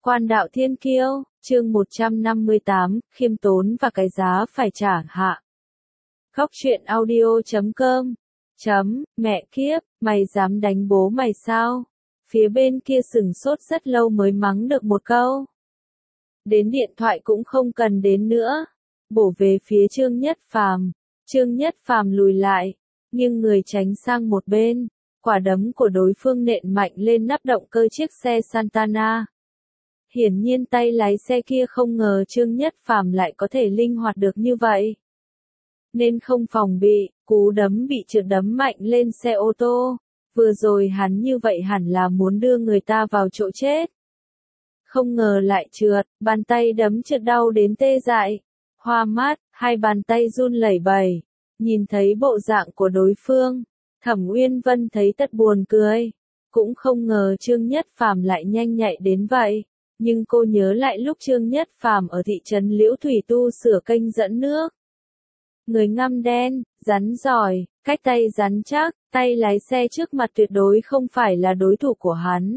Quan đạo thiên kiêu, chương 158, khiêm tốn và cái giá phải trả hạ. Góc truyện audio.com. Mẹ kiếp, mày dám đánh bố mày sao? Phía bên kia sửng sốt rất lâu mới mắng được một câu. Đến điện thoại cũng không cần đến nữa. Bổ về phía Trương Nhất Phàm. Trương Nhất Phàm lùi lại, nhưng người tránh sang một bên. Quả đấm của đối phương nện mạnh lên nắp động cơ chiếc xe Santana. Hiển nhiên tay lái xe kia không ngờ Trương Nhất Phàm lại có thể linh hoạt được như vậy. Nên không phòng bị, cú đấm bị trượt đấm mạnh lên xe ô tô. Vừa rồi hắn như vậy hẳn là muốn đưa người ta vào chỗ chết. Không ngờ lại trượt, bàn tay đấm trượt đau đến tê dại. Hoa mắt, hai bàn tay run lẩy bẩy. Nhìn thấy bộ dạng của đối phương, Thẩm Uyên Vân thấy tất buồn cười. Cũng không ngờ Trương Nhất Phàm lại nhanh nhạy đến vậy. Nhưng cô nhớ lại lúc Trương Nhất Phàm ở thị trấn Liễu Thủy tu sửa kênh dẫn nước. Người ngăm đen, rắn giỏi, cách tay rắn chắc, tay lái xe trước mặt tuyệt đối không phải là đối thủ của hắn.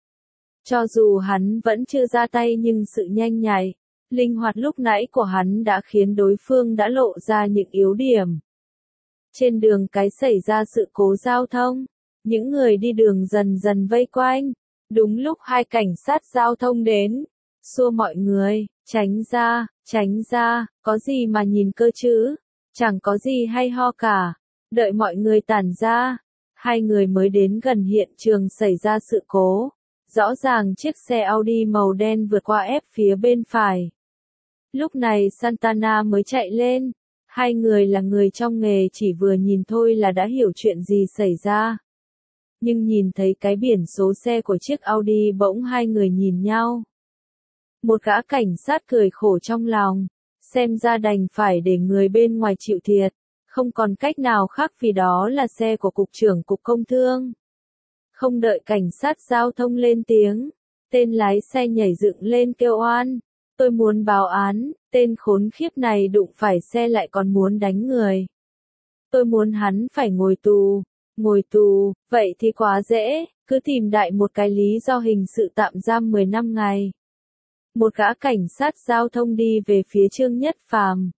Cho dù hắn vẫn chưa ra tay nhưng sự nhanh nhạy, linh hoạt lúc nãy của hắn đã khiến đối phương đã lộ ra những yếu điểm. Trên đường cái xảy ra sự cố giao thông, những người đi đường dần dần vây quanh. Đúng lúc hai cảnh sát giao thông đến, xua mọi người, tránh ra, có gì mà nhìn cơ chứ, chẳng có gì hay ho cả, đợi mọi người tản ra, hai người mới đến gần hiện trường xảy ra sự cố. Rõ ràng chiếc xe Audi màu đen vượt qua ép phía bên phải. Lúc này Santana mới chạy lên, hai người là người trong nghề chỉ vừa nhìn thôi là đã hiểu chuyện gì xảy ra. Nhưng nhìn thấy cái biển số xe của chiếc Audi bỗng hai người nhìn nhau. Một gã cảnh sát cười khổ trong lòng, xem ra đành phải để người bên ngoài chịu thiệt, không còn cách nào khác vì đó là xe của Cục trưởng Cục Công Thương. Không đợi cảnh sát giao thông lên tiếng, tên lái xe nhảy dựng lên kêu oan, tôi muốn báo án, tên khốn khiếp này đụng phải xe lại còn muốn đánh người. Tôi muốn hắn phải ngồi tù. Ngồi tù, vậy thì quá dễ, cứ tìm đại một cái lý do hình sự tạm giam 10 năm ngày. Một gã cảnh sát giao thông đi về phía Trương Nhất Phàm.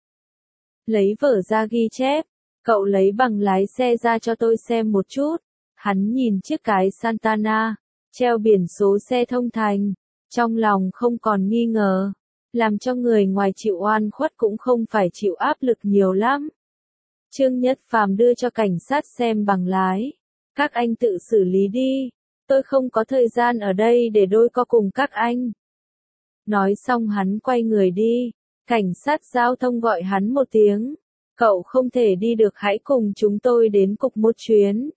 Lấy vở ra ghi chép, cậu lấy bằng lái xe ra cho tôi xem một chút. Hắn nhìn chiếc cái Santana, treo biển số xe thông thành, trong lòng không còn nghi ngờ. Làm cho người ngoài chịu oan khuất cũng không phải chịu áp lực nhiều lắm. Trương Nhất Phàm đưa cho cảnh sát xem bằng lái. Các anh tự xử lý đi. Tôi không có thời gian ở đây để đôi co cùng các anh. Nói xong hắn quay người đi. Cảnh sát giao thông gọi hắn một tiếng. Cậu không thể đi được, hãy cùng chúng tôi đến cục một chuyến.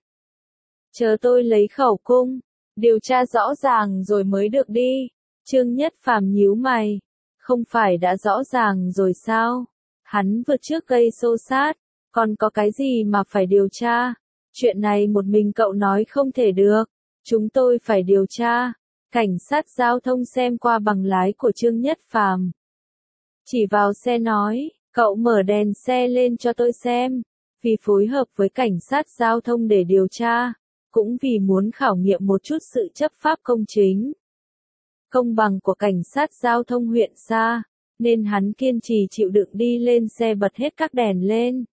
Chờ tôi lấy khẩu cung. Điều tra rõ ràng rồi mới được đi. Trương Nhất Phàm nhíu mày. Không phải đã rõ ràng rồi sao? Hắn vượt trước gây xô xát. Còn có cái gì mà phải điều tra? Chuyện này một mình cậu nói không thể được. Chúng tôi phải điều tra. Cảnh sát giao thông xem qua bằng lái của Trương Nhất Phàm. Chỉ vào xe nói, cậu mở đèn xe lên cho tôi xem. Vì phối hợp với cảnh sát giao thông để điều tra. Cũng vì muốn khảo nghiệm một chút sự chấp pháp công chính. Công bằng của cảnh sát giao thông huyện Sa. Nên hắn kiên trì chịu đựng đi lên xe bật hết các đèn lên.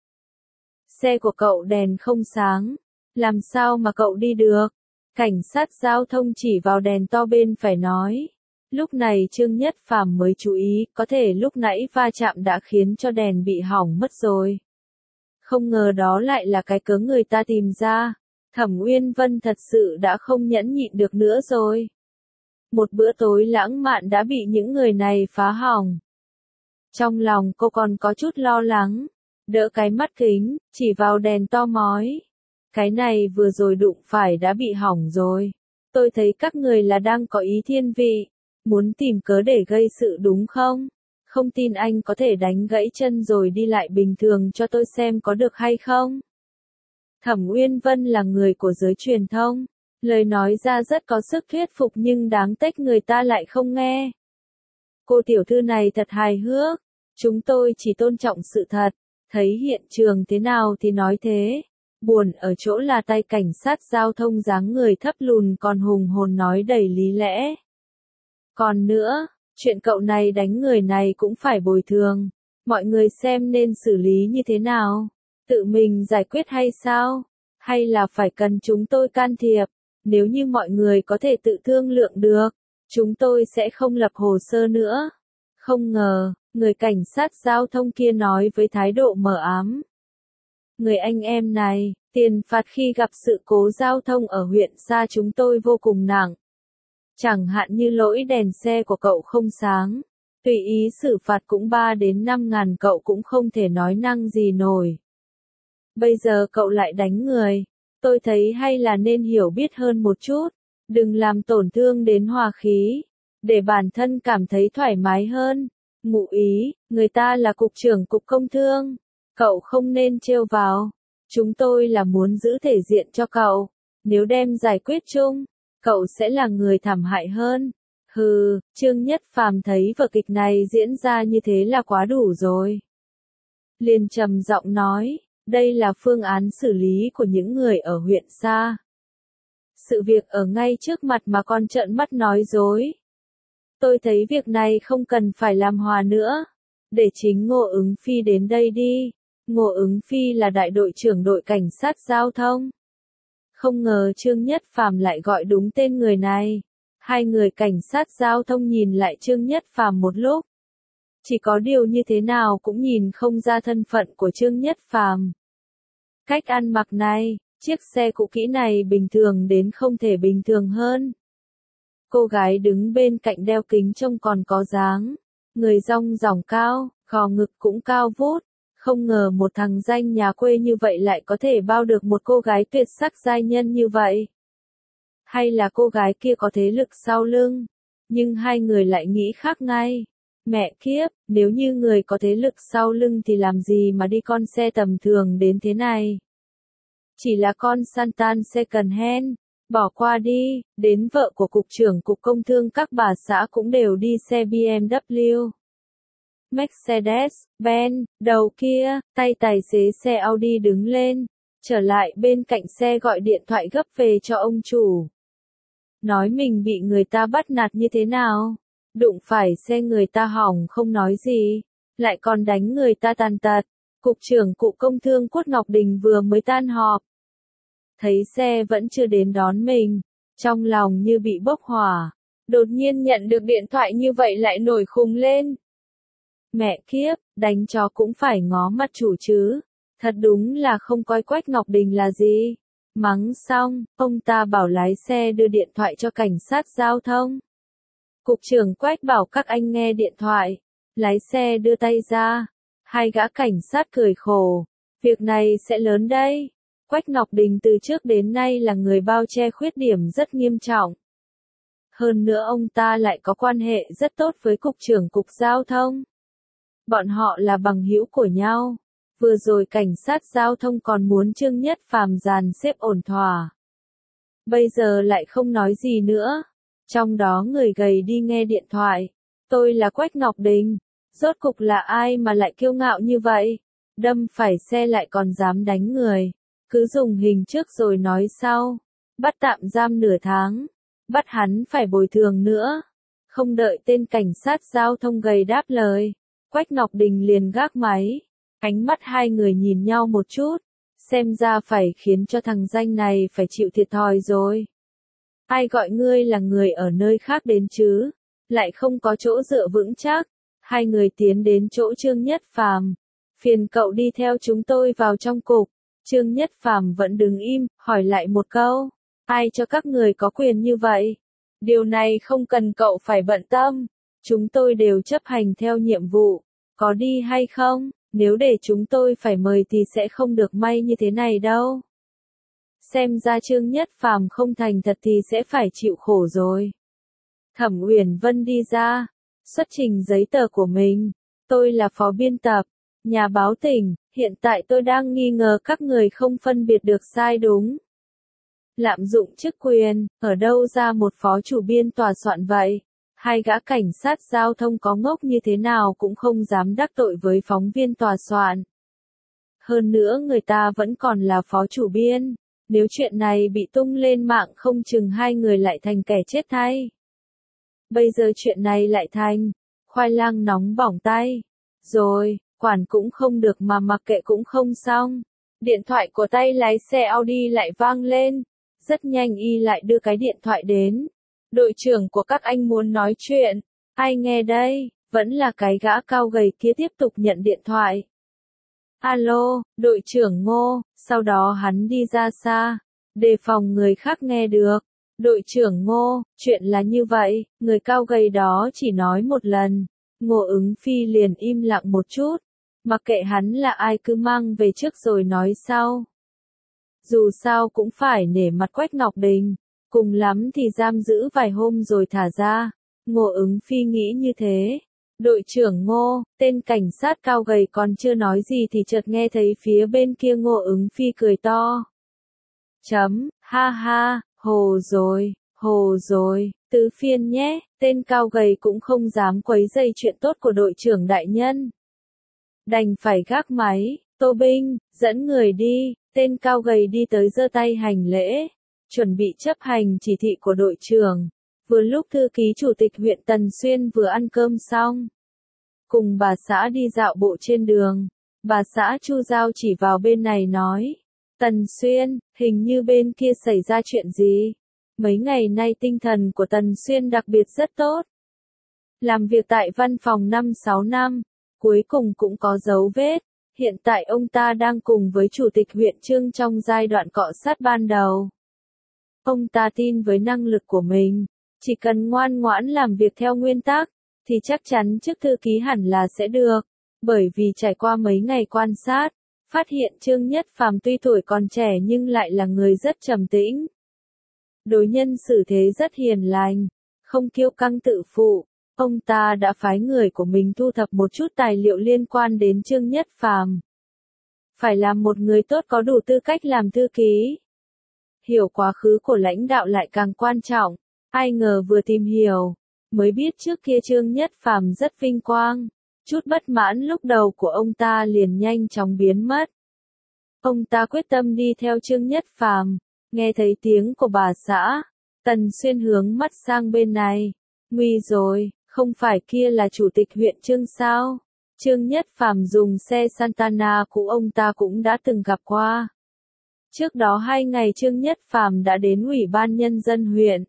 Xe của cậu đèn không sáng, làm sao mà cậu đi được? Cảnh sát giao thông chỉ vào đèn to bên phải nói. Lúc này Trương Nhất Phàm mới chú ý, có thể lúc nãy va chạm đã khiến cho đèn bị hỏng mất rồi. Không ngờ đó lại là cái cớ người ta tìm ra. Thẩm Uyên Vân thật sự đã không nhẫn nhịn được nữa rồi. Một bữa tối lãng mạn đã bị những người này phá hỏng. Trong lòng cô còn có chút lo lắng. Đỡ cái mắt kính, chỉ vào đèn to mói. Cái này vừa rồi đụng phải đã bị hỏng rồi. Tôi thấy các người là đang có ý thiên vị. Muốn tìm cớ để gây sự đúng không? Không tin anh có thể đánh gãy chân rồi đi lại bình thường cho tôi xem có được hay không? Thẩm Uyên Vân là người của giới truyền thông. Lời nói ra rất có sức thuyết phục nhưng đáng tiếc người ta lại không nghe. Cô tiểu thư này thật hài hước. Chúng tôi chỉ tôn trọng sự thật. Thấy hiện trường thế nào thì nói thế. Buồn ở chỗ là tay cảnh sát giao thông dáng người thấp lùn còn hùng hồn nói đầy lý lẽ. Còn nữa, chuyện cậu này đánh người này cũng phải bồi thường. Mọi người xem nên xử lý như thế nào? Tự mình giải quyết hay sao? Hay là phải cần chúng tôi can thiệp? Nếu như mọi người có thể tự thương lượng được, chúng tôi sẽ không lập hồ sơ nữa. Không ngờ, người cảnh sát giao thông kia nói với thái độ mờ ám. Người anh em này, tiền phạt khi gặp sự cố giao thông ở huyện Sa chúng tôi vô cùng nặng. Chẳng hạn như lỗi đèn xe của cậu không sáng, tùy ý xử phạt cũng 3 đến 5 ngàn, cậu cũng không thể nói năng gì nổi. Bây giờ cậu lại đánh người, tôi thấy hay là nên hiểu biết hơn một chút, đừng làm tổn thương đến hòa khí, để bản thân cảm thấy thoải mái hơn. Ngụ ý, người ta là cục trưởng cục công thương, cậu không nên trêu vào. Chúng tôi là muốn giữ thể diện cho cậu, nếu đem giải quyết chung, cậu sẽ là người thảm hại hơn. Hừ, Trương Nhất Phàm thấy vở kịch này diễn ra như thế là quá đủ rồi. Liền trầm giọng nói, đây là phương án xử lý của những người ở huyện Sa. Sự việc ở ngay trước mặt mà còn trợn mắt nói dối. Tôi thấy việc này không cần phải làm hòa nữa. Để chính Ngô Ứng Phi đến đây đi. Ngô Ứng Phi là đại đội trưởng đội cảnh sát giao thông. Không ngờ Trương Nhất Phàm lại gọi đúng tên người này. Hai người cảnh sát giao thông nhìn lại Trương Nhất Phàm một lúc. Chỉ có điều như thế nào cũng nhìn không ra thân phận của Trương Nhất Phàm. Cách ăn mặc này, chiếc xe cũ kỹ này bình thường đến không thể bình thường hơn. Cô gái đứng bên cạnh đeo kính trông còn có dáng, người rong ròng cao, gò ngực cũng cao vút. Không ngờ một thằng danh nhà quê như vậy lại có thể bao được một cô gái tuyệt sắc giai nhân như vậy. Hay là cô gái kia có thế lực sau lưng? Nhưng hai người lại nghĩ khác ngay. Mẹ kiếp, nếu như người có thế lực sau lưng thì làm gì mà đi con xe tầm thường đến thế này? Chỉ là con Santan second hand, bỏ qua đi, đến vợ của cục trưởng cục công thương các bà xã cũng đều đi xe BMW. Mercedes-Benz, đầu kia, tay tài xế xe Audi đứng lên, trở lại bên cạnh xe gọi điện thoại gấp về cho ông chủ. Nói mình bị người ta bắt nạt như thế nào, đụng phải xe người ta hỏng không nói gì, lại còn đánh người ta tàn tật. Cục trưởng cục công thương Quất Ngọc Đình vừa mới tan họp. Thấy xe vẫn chưa đến đón mình, trong lòng như bị bốc hỏa, đột nhiên nhận được điện thoại như vậy lại nổi khùng lên. Mẹ kiếp, đánh chó cũng phải ngó mặt chủ chứ, thật đúng là không coi Quách Ngọc Đình là gì. Mắng xong, ông ta bảo lái xe đưa điện thoại cho cảnh sát giao thông. Cục trưởng Quách bảo các anh nghe điện thoại, lái xe đưa tay ra, hai gã cảnh sát cười khổ, việc này sẽ lớn đây. Quách Ngọc Đình từ trước đến nay là người bao che khuyết điểm rất nghiêm trọng. Hơn nữa ông ta lại có quan hệ rất tốt với cục trưởng cục giao thông. Bọn họ là bằng hữu của nhau. Vừa rồi cảnh sát giao thông còn muốn Trương Nhất Phàm dàn xếp ổn thỏa. Bây giờ lại không nói gì nữa. Trong đó người gầy đi nghe điện thoại. Tôi là Quách Ngọc Đình. Rốt cục là ai mà lại kiêu ngạo như vậy? Đâm phải xe lại còn dám đánh người. Cứ dùng hình trước rồi nói sau. Bắt tạm giam nửa tháng. Bắt hắn phải bồi thường nữa. Không đợi tên cảnh sát giao thông gầy đáp lời. Quách Ngọc Đình liền gác máy. Ánh mắt hai người nhìn nhau một chút. Xem ra phải khiến cho thằng danh này phải chịu thiệt thòi rồi. Ai gọi ngươi là người ở nơi khác đến chứ? Lại không có chỗ dựa vững chắc. Hai người tiến đến chỗ Trương Nhất Phàm. Phiền cậu đi theo chúng tôi vào trong cục. Trương Nhất Phàm vẫn đứng im, hỏi lại một câu. Ai cho các người có quyền như vậy? Điều này không cần cậu phải bận tâm. Chúng tôi đều chấp hành theo nhiệm vụ. Có đi hay không? Nếu để chúng tôi phải mời thì sẽ không được may như thế này đâu. Xem ra Trương Nhất Phàm không thành thật thì sẽ phải chịu khổ rồi. Thẩm Uyển Vân đi ra, xuất trình giấy tờ của mình. Tôi là phó biên tập, nhà báo tỉnh, hiện tại tôi đang nghi ngờ các người không phân biệt được sai đúng. Lạm dụng chức quyền, ở đâu ra một phó chủ biên tòa soạn vậy? Hai gã cảnh sát giao thông có ngốc như thế nào cũng không dám đắc tội với phóng viên tòa soạn. Hơn nữa người ta vẫn còn là phó chủ biên, nếu chuyện này bị tung lên mạng không chừng hai người lại thành kẻ chết thay. Bây giờ chuyện này lại thành khoai lang nóng bỏng tay. Rồi, quản cũng không được mà mặc kệ cũng không xong. Điện thoại của tay lái xe Audi lại vang lên. Rất nhanh y lại đưa cái điện thoại đến. Đội trưởng của các anh muốn nói chuyện. Ai nghe đây? Vẫn là cái gã cao gầy kia tiếp tục nhận điện thoại. Alo, đội trưởng Ngô, sau đó hắn đi ra xa, đề phòng người khác nghe được. Đội trưởng Ngô, chuyện là như vậy, người cao gầy đó chỉ nói một lần. Ngô Ứng Phi liền im lặng một chút, mặc kệ hắn là ai cứ mang về trước rồi nói sau. Dù sao cũng phải nể mặt Quách Ngọc Đình, cùng lắm thì giam giữ vài hôm rồi thả ra. Ngô Ứng Phi nghĩ như thế. Đội trưởng Ngô, tên cảnh sát cao gầy còn chưa nói gì thì chợt nghe thấy phía bên kia Ngô Ứng Phi cười to. Ha ha, hồ rồi, tứ phiên nhé, tên cao gầy cũng không dám quấy rầy chuyện tốt của đội trưởng đại nhân. Đành phải gác máy, Tô Binh, dẫn người đi, tên cao gầy đi tới giơ tay hành lễ, chuẩn bị chấp hành chỉ thị của đội trưởng. Vừa lúc thư ký chủ tịch huyện Tần Xuyên vừa ăn cơm xong. Cùng bà xã đi dạo bộ trên đường. Bà xã Chu Giao chỉ vào bên này nói. Tần Xuyên, hình như bên kia xảy ra chuyện gì? Mấy ngày nay tinh thần của Tần Xuyên đặc biệt rất tốt. Làm việc tại văn phòng 5-6 năm, cuối cùng cũng có dấu vết. Hiện tại ông ta đang cùng với chủ tịch huyện Trương trong giai đoạn cọ sát ban đầu. Ông ta tin với năng lực của mình. Chỉ cần ngoan ngoãn làm việc theo nguyên tắc, thì chắc chắn chức thư ký hẳn là sẽ được. Bởi vì trải qua mấy ngày quan sát, phát hiện Trương Nhất Phàm tuy tuổi còn trẻ nhưng lại là người rất trầm tĩnh. Đối nhân xử thế rất hiền lành, không kiêu căng tự phụ. Ông ta đã phái người của mình thu thập một chút tài liệu liên quan đến Trương Nhất Phàm. Phải làm một người tốt có đủ tư cách làm thư ký. Hiểu quá khứ của lãnh đạo lại càng quan trọng. Ai ngờ vừa tìm hiểu, mới biết trước kia Trương Nhất Phàm rất vinh quang. Chút bất mãn lúc đầu của ông ta liền nhanh chóng biến mất. Ông ta quyết tâm đi theo Trương Nhất Phàm. Nghe thấy tiếng của bà xã, Tần Xuyên hướng mắt sang bên này. Nguy rồi, không phải kia là chủ tịch huyện Trương sao? Trương Nhất Phàm dùng xe Santana cũ ông ta cũng đã từng gặp qua. Trước đó 2 ngày Trương Nhất Phàm đã đến Ủy ban Nhân dân huyện.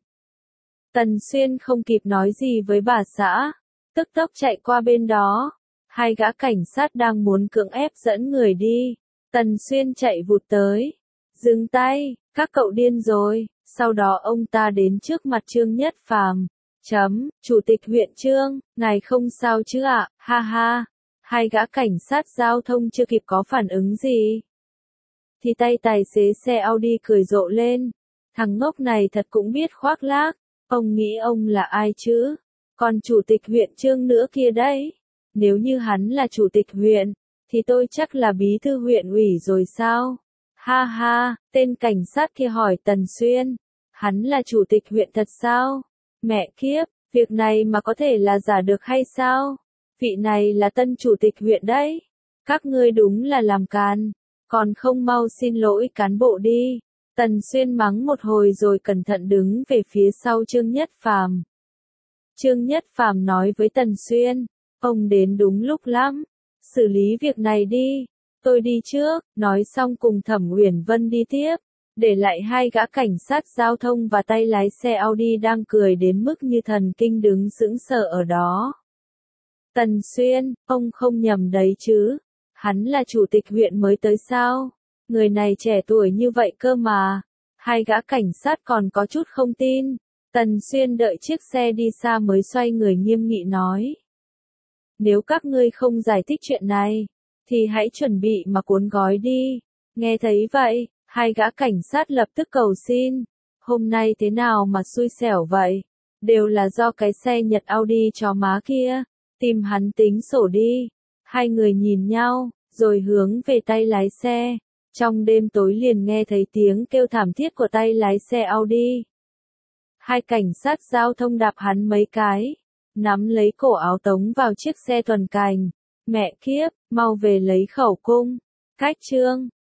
Tần Xuyên không kịp nói gì với bà xã, tức tốc chạy qua bên đó. 2 gã cảnh sát đang muốn cưỡng ép dẫn người đi. Tần Xuyên chạy vụt tới. Dừng tay, các cậu điên rồi. Sau đó ông ta đến trước mặt Trương Nhất Phàm. Chủ tịch huyện Trương, ngài không sao chứ ạ? Ha ha. 2 gã cảnh sát giao thông chưa kịp có phản ứng gì, thì tay tài xế xe Audi cười rộ lên. Thằng ngốc này thật cũng biết khoác lác. Ông nghĩ ông là ai chứ? Còn chủ tịch huyện Trương nữa kia đấy. Nếu như hắn là chủ tịch huyện, thì tôi chắc là bí thư huyện ủy rồi sao? Ha ha, tên cảnh sát kia hỏi Tần Xuyên. Hắn là chủ tịch huyện thật sao? Mẹ kiếp, việc này mà có thể là giả được hay sao? Vị này là tân chủ tịch huyện đấy. Các ngươi đúng là làm càn. Còn không mau xin lỗi cán bộ đi. Tần Xuyên mắng một hồi rồi cẩn thận đứng về phía sau Trương Nhất Phàm. Trương Nhất Phàm nói với Tần Xuyên, ông đến đúng lúc lắm, xử lý việc này đi, tôi đi trước. Nói xong cùng Thẩm Uyển Vân đi tiếp, để lại 2 gã cảnh sát giao thông và tay lái xe Audi đang cười đến mức như thần kinh đứng sững sờ ở đó. Tần Xuyên, ông không nhầm đấy chứ? Hắn là chủ tịch huyện mới tới sao? Người này trẻ tuổi như vậy cơ mà. 2 gã cảnh sát còn có chút không tin. Tần Xuyên đợi chiếc xe đi xa mới xoay người nghiêm nghị nói. Nếu các ngươi không giải thích chuyện này, thì hãy chuẩn bị mà cuốn gói đi. Nghe thấy vậy, 2 gã cảnh sát lập tức cầu xin. Hôm nay thế nào mà xui xẻo vậy? Đều là do cái xe Nhật Audi chó má kia. Tìm hắn tính sổ đi. 2 người nhìn nhau, rồi hướng về tay lái xe. Trong đêm tối liền nghe thấy tiếng kêu thảm thiết của tay lái xe Audi. 2 cảnh sát giao thông đạp hắn mấy cái, nắm lấy cổ áo tống vào chiếc xe thuần cành. Mẹ kiếp, mau về lấy khẩu cung. Cách Trương,